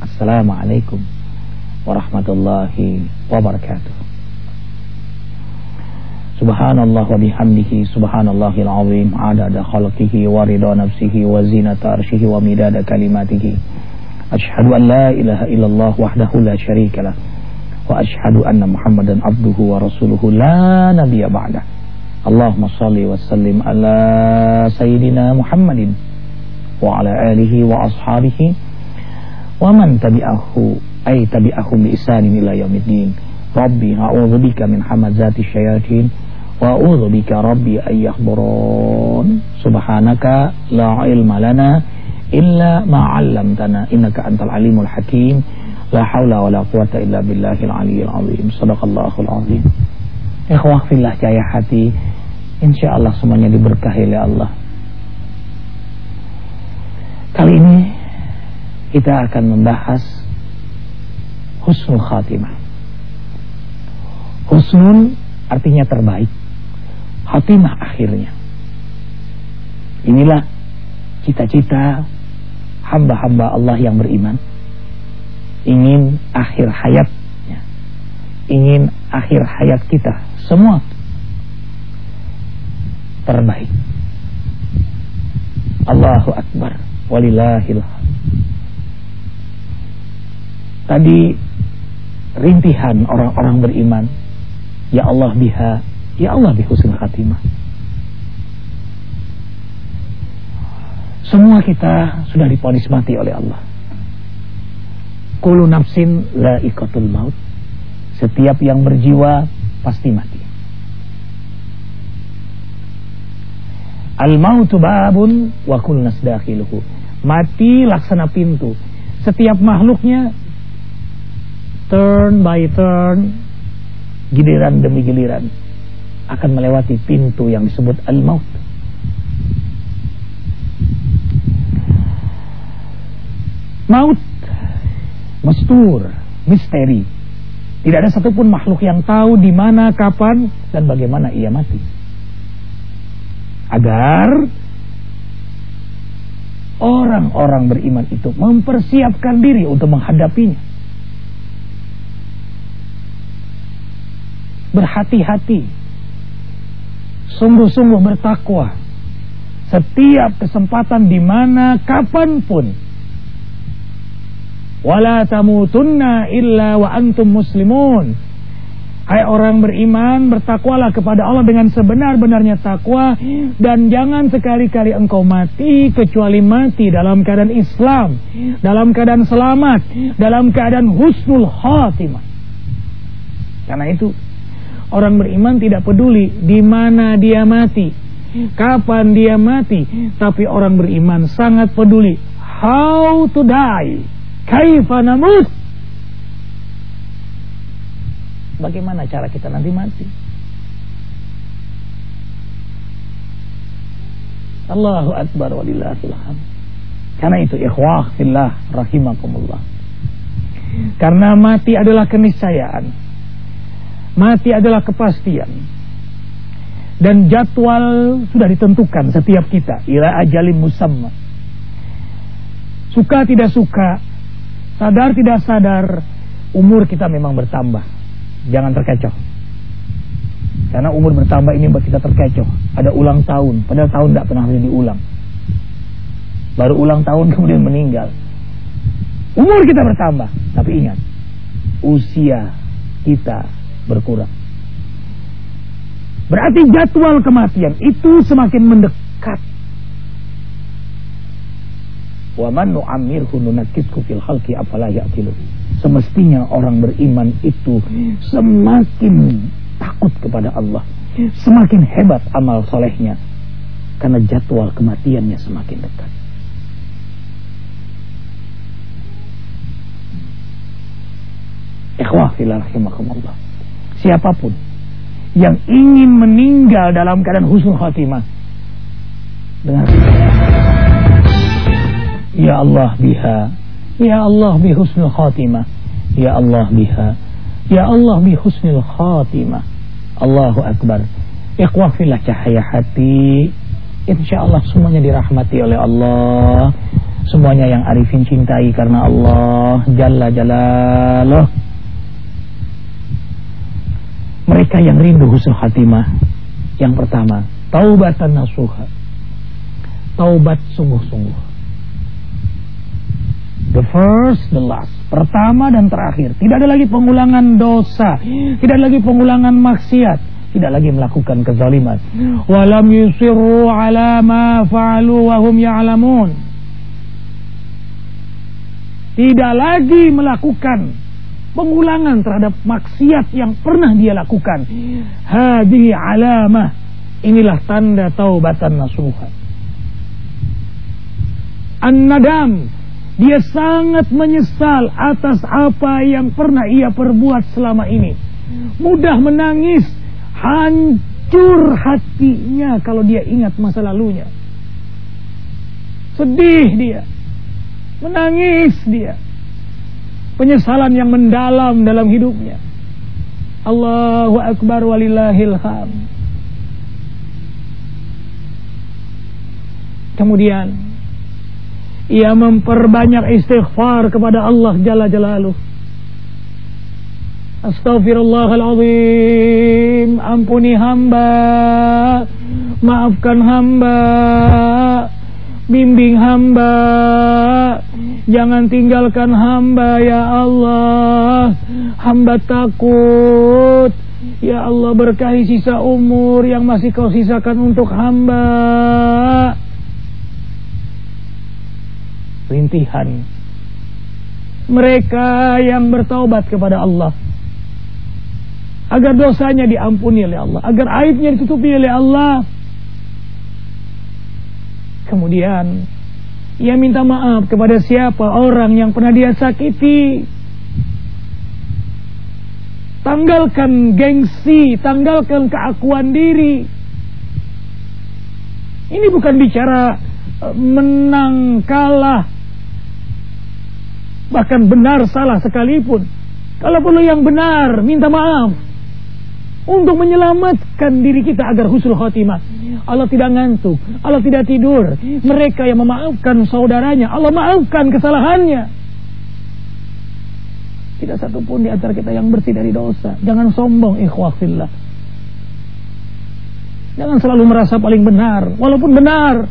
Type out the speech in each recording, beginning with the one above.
Assalamualaikum warahmatullahi wabarakatuh. Subhanallah wa bihamdihi, subhanallahil azim, adada khalqihi wa ridha nafsihi wa zinata arshihi wa midada kalimatihi. Asyhadu an la ilaha illallah wahdahu la syarika lah, wa asyhadu anna Muhammadan abduhu wa rasuluhu la nabiyya ba'dah. Allahumma shalli wa sallim ala sayyidina Muhammadin wa ala alihi wa ashabihi wa man tabi'ahum bi ihsanin ila yaumiddin. Rabbi a'udzubika min hamazati syayatin wa a'udzubika rabbi ay yahdurun. Subhanaka la ilma lana illa ma 'allamtana innaka antal alimul hakim. La haula wala quwata illa billahil aliyyil azim. Shadaqallahul azim. Ikhwah fillah cahaya hati, insyaallah semuanya diberkahi oleh Allah. Kali ini kita akan membahas husnul khatimah. Husnul artinya terbaik, khatimah akhirnya. Inilah cita-cita hamba-hamba Allah yang beriman. Ingin akhir hayatnya, ingin akhir hayat kita semua terbaik. Allahu Akbar, walillahil hamd. Tadi rintihan orang-orang beriman, ya Allah biha, ya Allah bi husnul khatimah. Semua kita sudah divonis mati oleh Allah. Kullu nafsin dha'iqatul maut. Setiap yang berjiwa pasti mati. Al mautu babun wa kullu nas dakhiluhu. Mati laksana pintu. Setiap makhluknya turn by turn, giliran demi giliran akan melewati pintu yang disebut al-maut. Maut mastur, misteri. Tidak ada satupun makhluk yang tahu di mana, kapan, dan bagaimana ia mati. Agar orang-orang beriman itu mempersiapkan diri untuk menghadapinya. Berhati-hati, sungguh-sungguh bertakwa setiap kesempatan, di mana kapanpun. Wala tamutunna illa wa antum muslimun. Hai orang beriman, bertakwalah kepada Allah dengan sebenar-benarnya takwa, dan jangan sekali-kali engkau mati kecuali mati dalam keadaan Islam, dalam keadaan selamat, dalam keadaan husnul khatimah. Karena itu orang beriman tidak peduli di mana dia mati, kapan dia mati, tapi orang beriman sangat peduli how to die, kaifa namut. Bagaimana cara kita nanti mati? Allahu Akbar, walillahil hamd. Karena itu ikhwah fillah rahimakumullah, karena mati adalah keniscayaan, mati adalah kepastian, dan jadwal sudah ditentukan setiap kita, ila ajalin musamma. Suka tidak suka, sadar tidak sadar, umur kita memang bertambah. Jangan terkecoh, karena umur bertambah ini membuat kita terkecoh. Ada ulang tahun, padahal tahun tidak pernah diulang. Baru ulang tahun kemudian meninggal. Umur kita bertambah, tapi ingat, usia kita berkurang. Berarti jadwal kematian itu semakin mendekat. Wa man nu'ammirhu nunakkishu fil khalqi afala ya'qilu. Semestinya orang beriman itu semakin takut kepada Allah, semakin hebat amal solehnya, karena jadwal kematiannya semakin dekat. Ikhwah fillah rahimakumullah, siapapun yang ingin meninggal dalam keadaan husnul khatimah, dengar, ya Allah biha, ya Allah bi husnul khatimah, ya Allah biha, ya Allah bi husnul khatimah. Allahu Akbar. Ikhwah fillah cahaya hati, insyaallah semuanya dirahmati oleh Allah. Semuanya yang arifin cintai karena Allah Jalla Jalaluh. Mereka yang rindu husnul khatimah, yang pertama, taubatan nasuha, taubat sungguh-sungguh. The first, the last, pertama dan terakhir. Tidak ada lagi pengulangan dosa, tidak ada lagi pengulangan maksiat, tidak lagi melakukan kezaliman. Walam yusirru ala ma fa'alu wa hum ya'lamun. Tidak lagi melakukan pengulangan terhadap maksiat yang pernah dia lakukan. Hadhihi alamah, inilah tanda taubatan nasuha. An-nadam, dia sangat menyesal atas apa yang pernah ia perbuat selama ini. Mudah menangis, hancur hatinya kalau dia ingat masa lalunya. Sedih dia, menangis dia, penyesalan yang mendalam dalam hidupnya. Allahu Akbar walillahil hamd. Kemudian ia memperbanyak istighfar kepada Allah Jalla Jalaluh. Astaghfirullahaladzim, ampuni hamba, maafkan hamba, bimbing hamba, jangan tinggalkan hamba ya Allah. Hamba takut ya Allah, berkahi sisa umur yang masih kau sisakan untuk hamba. Rintihan mereka yang bertaubat kepada Allah agar dosanya diampuni oleh Allah, agar aibnya ditutupi oleh Allah. Kemudian ia minta maaf kepada siapa orang yang pernah dia sakiti. Tanggalkan gengsi, tanggalkan keakuan diri. Ini bukan bicara menang kalah, bahkan benar salah sekalipun. Kalau perlu yang benar, minta maaf untuk menyelamatkan diri kita agar husnul khotimah. Allah tidak ngantuk, Allah tidak tidur. Mereka yang memaafkan saudaranya, Allah maafkan kesalahannya. Tidak satu pun di antara kita yang bersih dari dosa. Jangan sombong, ikhwah fillah. Jangan selalu merasa paling benar, walaupun benar.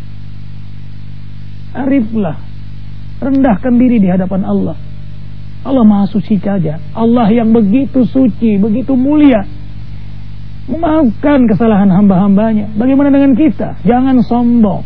Ariflah, rendahkan diri di hadapan Allah. Allah Maha Suci saja. Allah yang begitu suci, begitu mulia, memaafkan kesalahan hamba-hambanya. Bagaimana dengan kita? Jangan sombong.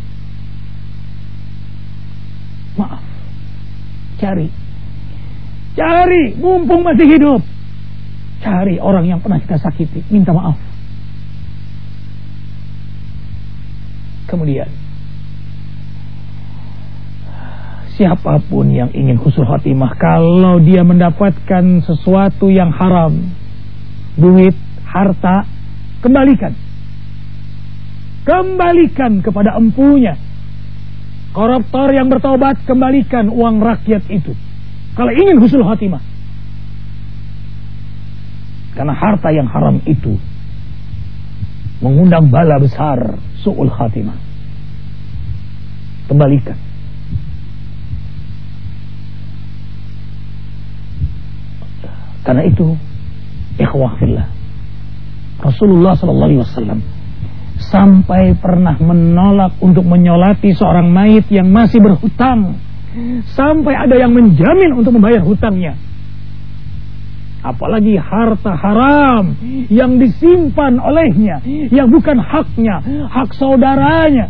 Maaf. Cari, mumpung masih hidup. Cari orang yang pernah kita sakiti, minta maaf. Kemudian siapapun yang ingin husnul khotimah, kalau dia mendapatkan sesuatu yang haram, duit, harta, kembalikan kepada empunya. Koruptor yang bertobat, kembalikan uang rakyat itu kalau ingin husnul khotimah. Karena harta yang haram itu mengundang bala besar, su'ul khatimah. Kembalikan. Karena itu, ikhwah fillah, Rasulullah SAW sampai pernah menolak untuk menyolati seorang mayit yang masih berhutang, sampai ada yang menjamin untuk membayar hutangnya. Apalagi harta haram yang disimpan olehnya, yang bukan haknya, hak saudaranya.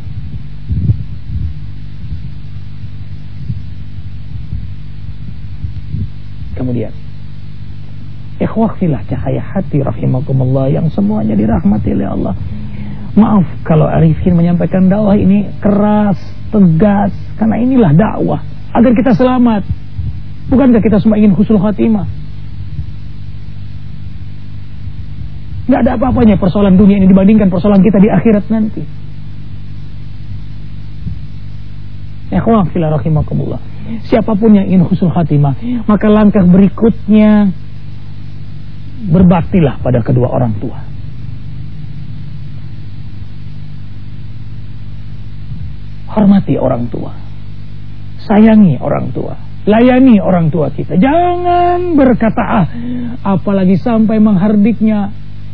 Kemudian ikhwah fillah, cahaya hati rahimakumullah yang semuanya dirahmati oleh Allah. Maaf kalau arifin menyampaikan dakwah ini keras, tegas, karena inilah dakwah agar kita selamat. Bukankah kita semua ingin husnul khatimah? Tidak ada apa-apanya persoalan dunia ini dibandingkan persoalan kita di akhirat nanti. Ikhwah fillah rahimakumullah, siapapun yang ingin husnul khatimah, maka langkah berikutnya berbaktilah pada kedua orang tua. Hormati orang tua. Sayangi orang tua, layani orang tua kita. Jangan berkata apalagi sampai menghardiknya.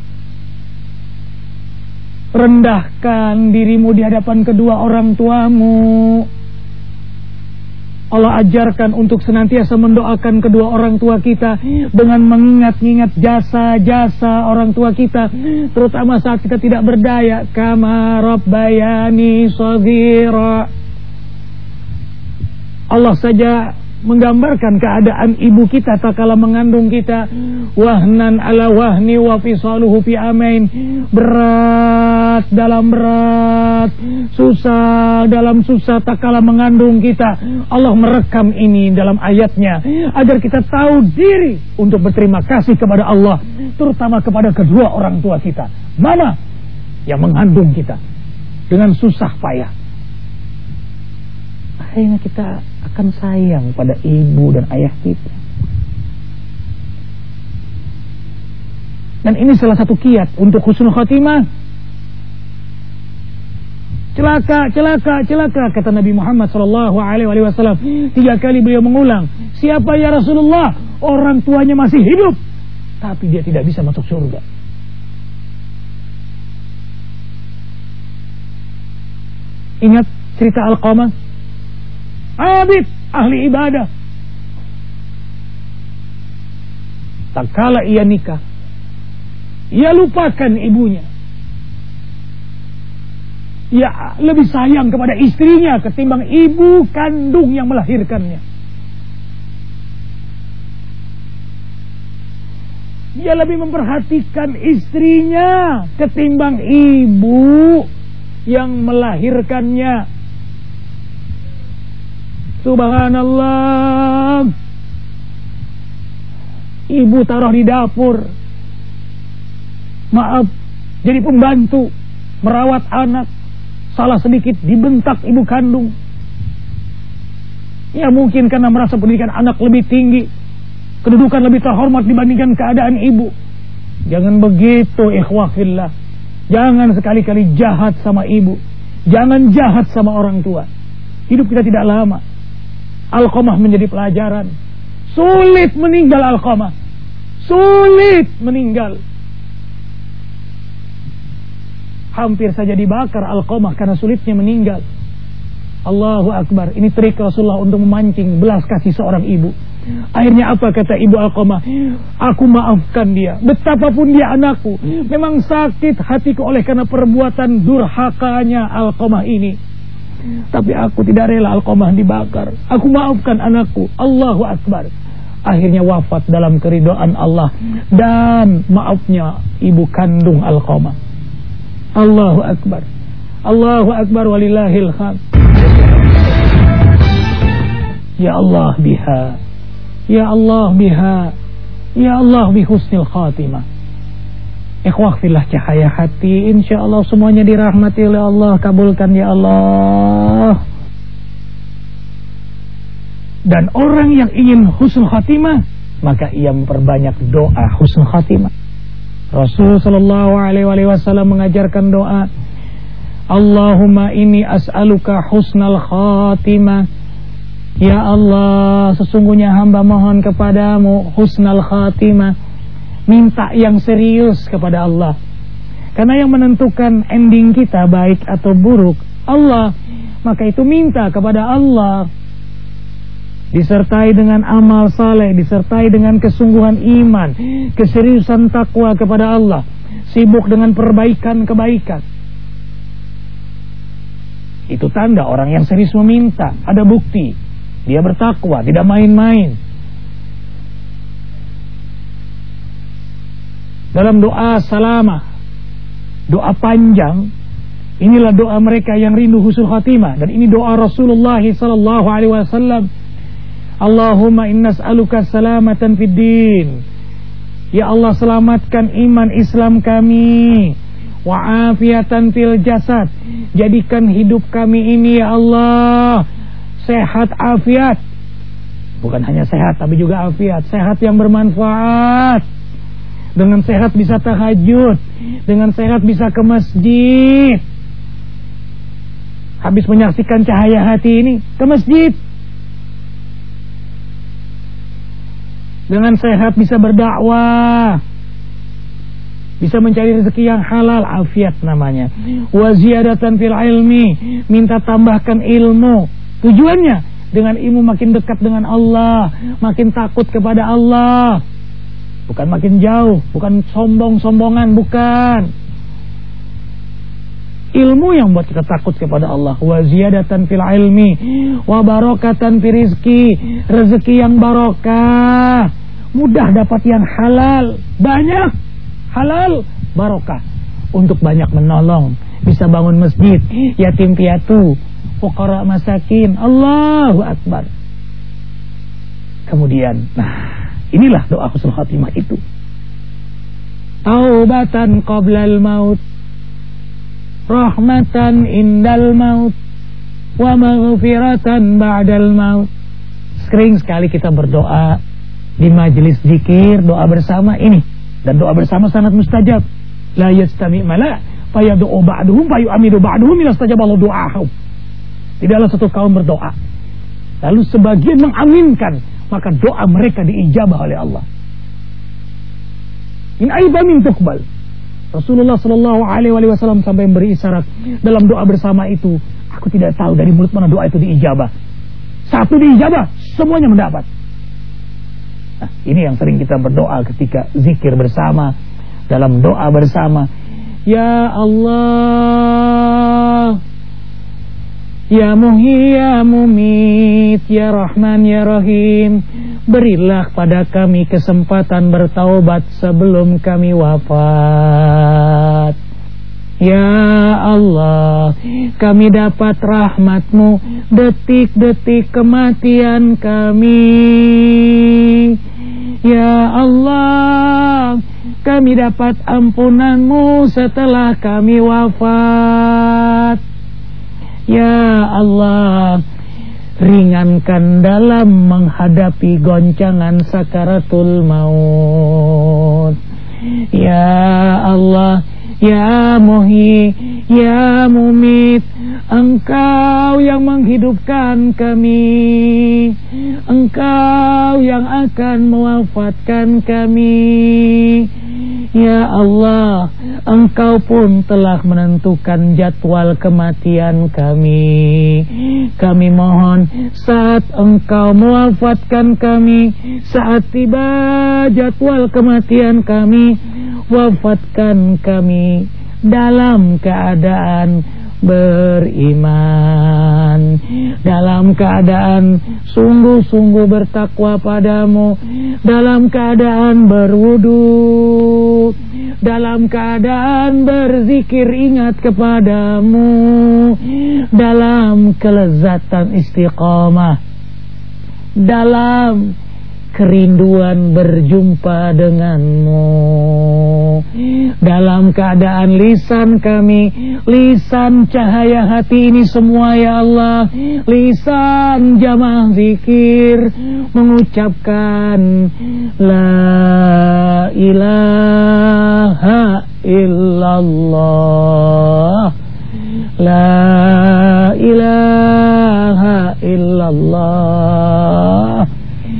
Rendahkan dirimu di hadapan kedua orang tuamu. Allah ajarkan untuk senantiasa mendoakan kedua orang tua kita dengan mengingat-ingat jasa-jasa orang tua kita, terutama saat kita tidak berdaya. Kama rabbayani shaghira. Allah saja menggambarkan keadaan ibu kita tatkala mengandung kita. Wahnan ala wahni wa fisaluhu fi amain. Berat dalam berat, susah dalam susah tatkala mengandung kita. Allah merekam ini dalam ayatnya agar kita tahu diri untuk berterima kasih kepada Allah, terutama kepada kedua orang tua kita. Mama yang mengandung kita dengan susah payah. Akhirnya kita akan sayang pada ibu dan ayah kita. Dan ini salah satu kiat untuk husnul khatimah. Celaka, celaka, celaka, kata Nabi Muhammad SAW. 3 kali beliau mengulang, siapa ya Rasulullah orang tuanya masih hidup tapi dia tidak bisa masuk surga? Ingat cerita Alqamah, abid, ahli ibadah. Tak kala ia nikah, ia lupakan ibunya. Ia lebih sayang kepada istrinya ketimbang ibu kandung yang melahirkannya. Ia lebih memperhatikan istrinya ketimbang ibu yang melahirkannya. Subhanallah. Ibu taruh di dapur, maaf, jadi pembantu merawat anak. Salah sedikit dibentak ibu kandung. Ya mungkin karena merasa pendidikan anak lebih tinggi, kedudukan lebih terhormat dibandingkan keadaan ibu. Jangan begitu ikhwah fillah. Jangan sekali-kali jahat sama ibu. Jangan jahat sama orang tua. Hidup kita tidak lama. Alqamah menjadi pelajaran. Sulit meninggal Alqamah. Sulit meninggal. Hampir saja dibakar Alqamah karena sulitnya meninggal. Allahu Akbar. Ini trik Rasulullah untuk memancing belas kasih seorang ibu. Akhirnya apa kata ibu Alqamah? Aku maafkan dia, betapapun dia anakku. Memang sakit hatiku oleh karena perbuatan durhakanya Alqamah ini, tapi aku tidak rela Alqamah dibakar. Aku maafkan anakku. Allahu Akbar. Akhirnya wafat dalam keridhaan Allah dan maafnya ibu kandung Alqamah. Allahu Akbar. Allahu Akbar walillahil hamd. Ya Allah biha. Ya Allah biha. Ya Allah bihusnil khatimah. Ikhwah fillah cahaya hati, insyaallah semuanya dirahmati oleh Allah. Kabulkan ya Allah. Dan orang yang ingin husnul khatimah, maka ia memperbanyak doa husnul khatimah. Rasul sallallahu alaihi wasallam mengajarkan doa, Allahumma inni as'aluka husnal khatimah. Ya Allah, sesungguhnya hamba mohon kepadamu husnal khatimah. Minta yang serius kepada Allah. Karena yang menentukan ending kita baik atau buruk Allah, maka itu minta kepada Allah. Disertai dengan amal saleh, disertai dengan kesungguhan iman, keseriusan takwa kepada Allah, sibuk dengan perbaikan-kebaikan. Itu tanda orang yang serius meminta. Ada bukti dia bertakwa, tidak main-main. Dalam doa salamah, doa panjang, inilah doa mereka yang rindu husnul khatimah. Dan ini doa Rasulullah sallallahu alaihi wasallam. Allahumma inna as'aluka salamatan fid din. Ya Allah, selamatkan iman Islam kami. Wa afiatan fil jasad. Jadikan hidup kami ini ya Allah sehat afiat. Bukan hanya sehat tapi juga afiat. Sehat yang bermanfaat. Dengan sehat bisa tahajud, dengan sehat bisa ke masjid. Habis menyaksikan cahaya hati ini, ke masjid. dengan sehat bisa berdakwah, bisa mencari rezeki yang halal, afiat namanya. Wa ziyadatan fil ilmi, minta tambahkan ilmu. Tujuannya dengan ilmu makin dekat dengan Allah, makin takut kepada Allah. Bukan makin jauh, bukan sombong-sombongan, bukan. Ilmu yang buat kita takut kepada Allah. Wa ziyadatan fil ilmi wa barakatan fi rizki, rezeki yang barokah, mudah dapat yang halal, banyak halal, barokah, untuk banyak menolong, bisa bangun masjid, yatim piatu, fuqara masakin. Allahu akbar. Kemudian, nah, inilah doa husnul khatimah itu. Taubatan qablal maut, rahmatan indal maut, wa maghfiratan ba'dal maut. Sering sekali kita berdoa di majelis zikir, doa bersama ini. Dan doa bersama sangat mustajab. La yastami' mala fayadu'u ba'duhum fayu'amidu ba'duhum ila stajaballahu du'ahum. Tidaklah satu kaum berdoa lalu sebagian mengaminkan, maka doa mereka diijabah oleh Allah. In aiba min tuqbal. Rasulullah sallallahu alaihi wasallam sampai memberi isyarat dalam doa bersama itu, aku tidak tahu dari mulut mana doa itu diijabah. Satu diijabah, semuanya mendapat. Nah, ini yang sering kita berdoa ketika zikir bersama, dalam doa bersama. Ya Allah, Ya Muhyi Ya Mumit, Ya Rahman Ya Rahim, berilah pada kami kesempatan bertaubat sebelum kami wafat. Ya Allah, kami dapat rahmat-Mu detik-detik kematian kami. Ya Allah, kami dapat ampunan-Mu setelah kami wafat. Ya Allah, ringankan dalam menghadapi goncangan sakaratul maut. Ya Allah, Ya Muhyi, Ya Mumit, Engkau yang menghidupkan kami, Engkau yang akan mewafatkan kami. Ya Allah, Engkau pun telah menentukan jadwal kematian kami. Kami mohon saat Engkau mewafatkan kami, saat tiba jadwal kematian kami, wafatkan kami dalam keadaan beriman, dalam keadaan sungguh-sungguh bertakwa padamu, dalam keadaan berwudu, dalam keadaan berzikir ingat kepadamu, dalam kelezatan istiqamah, dalam kerinduan berjumpa denganmu, dalam keadaan lisan kami, lisan cahaya hati ini semua ya Allah, lisan jamaah zikir mengucapkan La ilaha illallah, La ilaha illallah,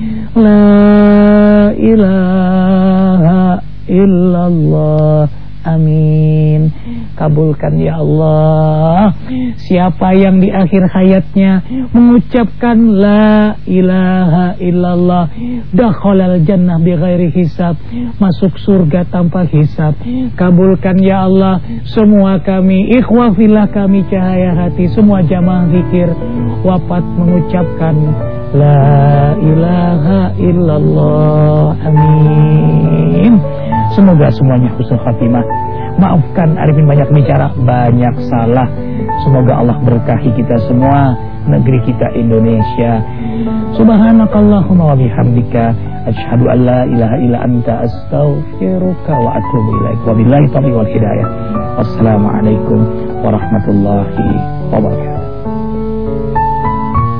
La ilaha illallah. Amin. Kabulkan ya Allah. Siapa yang di akhir hayatnya mengucapkan La ilaha illallah, dakhalal jannah bighairi hisab, masuk surga tanpa hisab. Kabulkan ya Allah semua kami, ikhwah fillah kami cahaya hati, semua jamaah zikir wafat mengucapkan La ilaha illallah. Amin. Semoga semuanya husnul khatimah. Maafkan Arifin banyak bicara, banyak salah. Semoga Allah berkahi kita semua, negeri kita Indonesia. Subhanakallahumma wa bihamdika, asyhadu an la ilaha illa anta, astaghfiruka wa atubu ilaik. Wabillahi taufiq wal hidayah. Wassalamualaikum warahmatullahi wabarakatuh.